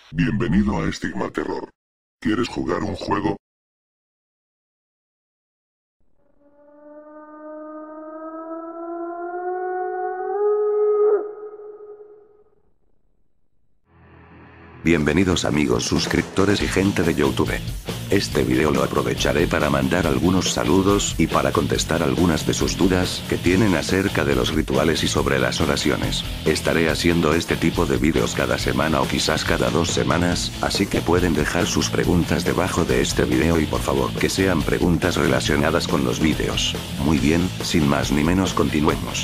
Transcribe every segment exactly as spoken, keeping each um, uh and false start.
Bienvenido a Estigma Terror. ¿Quieres jugar un juego? Bienvenidos amigos suscriptores y gente de YouTube. Este video lo aprovecharé para mandar algunos saludos y para contestar algunas de sus dudas que tienen acerca de los rituales y sobre las oraciones. Estaré haciendo este tipo de videos cada semana o quizás cada dos semanas, así que pueden dejar sus preguntas debajo de este video y por favor que sean preguntas relacionadas con los videos. Muy bien, sin más ni menos continuemos.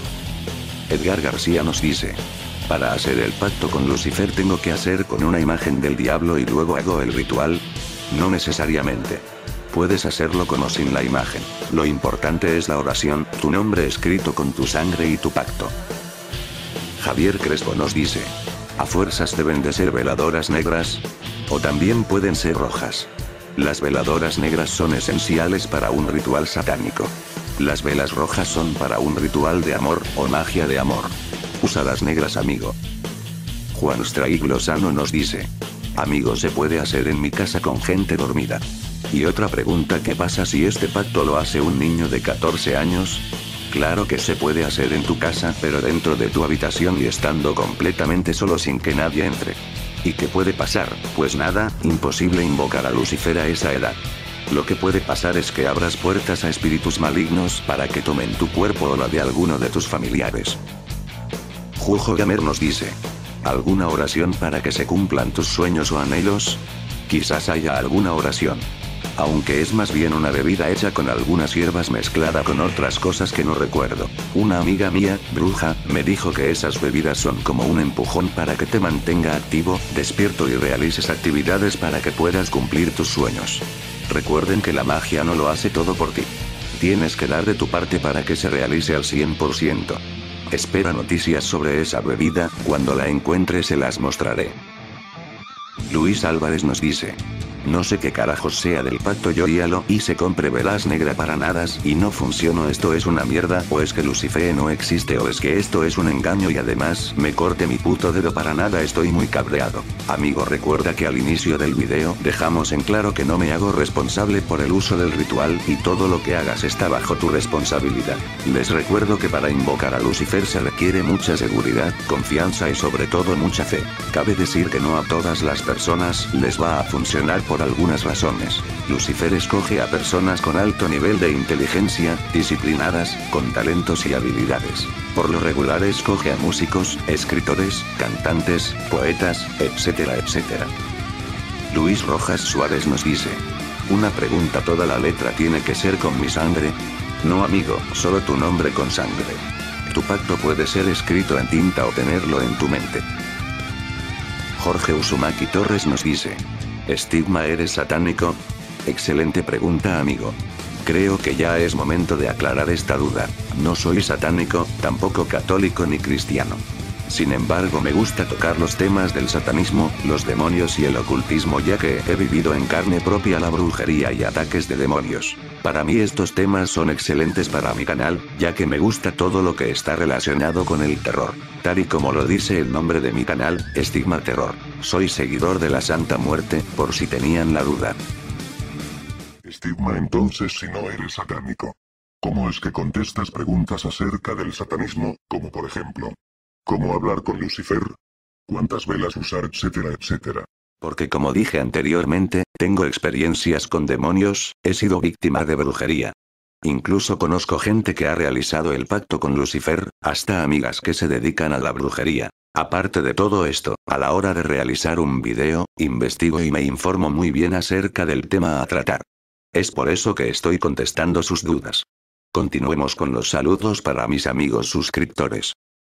Edgar García nos dice: para hacer el pacto con Lucifer tengo que hacer con una imagen del diablo y luego hago el ritual. No necesariamente. Puedes hacerlo con o sin la imagen. Lo importante es la oración, tu nombre escrito con tu sangre y tu pacto. Javier Crespo nos dice: ¿a fuerzas deben de ser veladoras negras? ¿O también pueden ser rojas? Las veladoras negras son esenciales para un ritual satánico. Las velas rojas son para un ritual de amor o magia de amor. Usa las negras, amigo. Juan Straig Lozano nos dice: amigo, ¿se puede hacer en mi casa con gente dormida? Y otra pregunta: ¿qué pasa si este pacto lo hace un niño de catorce años? Claro que se puede hacer en tu casa, pero dentro de tu habitación y estando completamente solo sin que nadie entre. ¿Y qué puede pasar? Pues nada, imposible invocar a Lucifer a esa edad. Lo que puede pasar es que abras puertas a espíritus malignos para que tomen tu cuerpo o la de alguno de tus familiares. Jujo Gamer nos dice: ¿alguna oración para que se cumplan tus sueños o anhelos? Quizás haya alguna oración. Aunque es más bien una bebida hecha con algunas hierbas mezclada con otras cosas que no recuerdo. Una amiga mía, bruja, me dijo que esas bebidas son como un empujón para que te mantenga activo, despierto y realices actividades para que puedas cumplir tus sueños. Recuerden que la magia no lo hace todo por ti. Tienes que dar de tu parte para que se realice al cien por ciento. Espera noticias sobre esa bebida, cuando la encuentre se las mostraré. Luis Álvarez nos dice: no sé qué carajos sea del pacto, yo ya lo hice, compré velas negras para nada y no funcionó. ¿Esto es una mierda o es que Lucifer no existe o es que esto es un engaño y además me corté mi puto dedo para nada? Estoy muy cabreado. Amigo, recuerda que al inicio del video dejamos en claro que no me hago responsable por el uso del ritual y todo lo que hagas está bajo tu responsabilidad. Les recuerdo que para invocar a Lucifer se requiere mucha seguridad, confianza y sobre todo mucha fe. Cabe decir que no a todas las personas les va a funcionar por algunas razones. Lucifer escoge a personas con alto nivel de inteligencia, disciplinadas, con talentos y habilidades. Por lo regular escoge a músicos, escritores, cantantes, poetas, etcétera, etcétera. Luis Rojas Suárez nos dice: una pregunta, ¿toda la letra tiene que ser con mi sangre? No, amigo, solo tu nombre con sangre. Tu pacto puede ser escrito en tinta o tenerlo en tu mente. Jorge Uzumaki Torres nos dice: ¿Estigma, eres satánico? Excelente pregunta, amigo. Creo que ya es momento de aclarar esta duda. No soy satánico, tampoco católico ni cristiano. Sin embargo, me gusta tocar los temas del satanismo, los demonios y el ocultismo, ya que he vivido en carne propia la brujería y ataques de demonios. Para mí estos temas son excelentes para mi canal, ya que me gusta todo lo que está relacionado con el terror. Tal y como lo dice el nombre de mi canal, Estigma Terror. Soy seguidor de la Santa Muerte, por si tenían la duda. Estigma, entonces, si no eres satánico, ¿cómo es que contestas preguntas acerca del satanismo, como por ejemplo, ¿cómo hablar con Lucifer? ¿Cuántas velas usar, etcétera, etcétera? Porque como dije anteriormente, tengo experiencias con demonios, he sido víctima de brujería. Incluso conozco gente que ha realizado el pacto con Lucifer, hasta amigas que se dedican a la brujería. Aparte de todo esto, a la hora de realizar un video, investigo y me informo muy bien acerca del tema a tratar. Es por eso que estoy contestando sus dudas. Continuemos con los saludos para mis amigos suscriptores.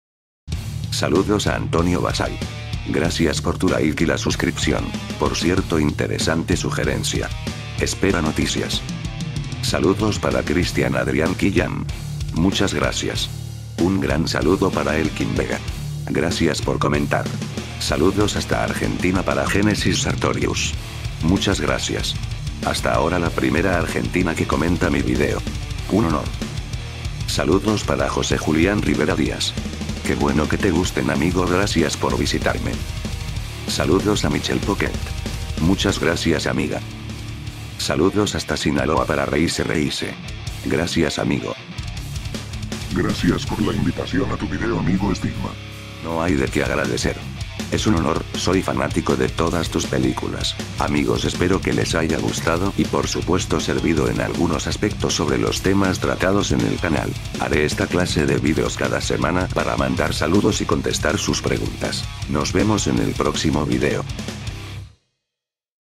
Saludos a Antonio Basay. Gracias por tu like y la suscripción. Por cierto, interesante sugerencia. Espera noticias. Saludos para Cristian Adrián Quillam. Muchas gracias. Un gran saludo para Elkin Vega. Gracias por comentar. Saludos hasta Argentina para Genesis Sartorius. Muchas gracias. Hasta ahora la primera argentina que comenta mi video. Un honor. Saludos para José Julián Rivera Díaz. Qué bueno que te gusten, amigo, gracias por visitarme. Saludos a Michelle Pocket. Muchas gracias, amiga. Saludos hasta Sinaloa para reírse reírse. Gracias, amigo. Gracias por la invitación a tu video, amigo Estigma. No hay de qué agradecer. Es un honor, soy fanático de todas tus películas. Amigos, espero que les haya gustado y por supuesto servido en algunos aspectos sobre los temas tratados en el canal. Haré esta clase de vídeos cada semana para mandar saludos y contestar sus preguntas. Nos vemos en el próximo video.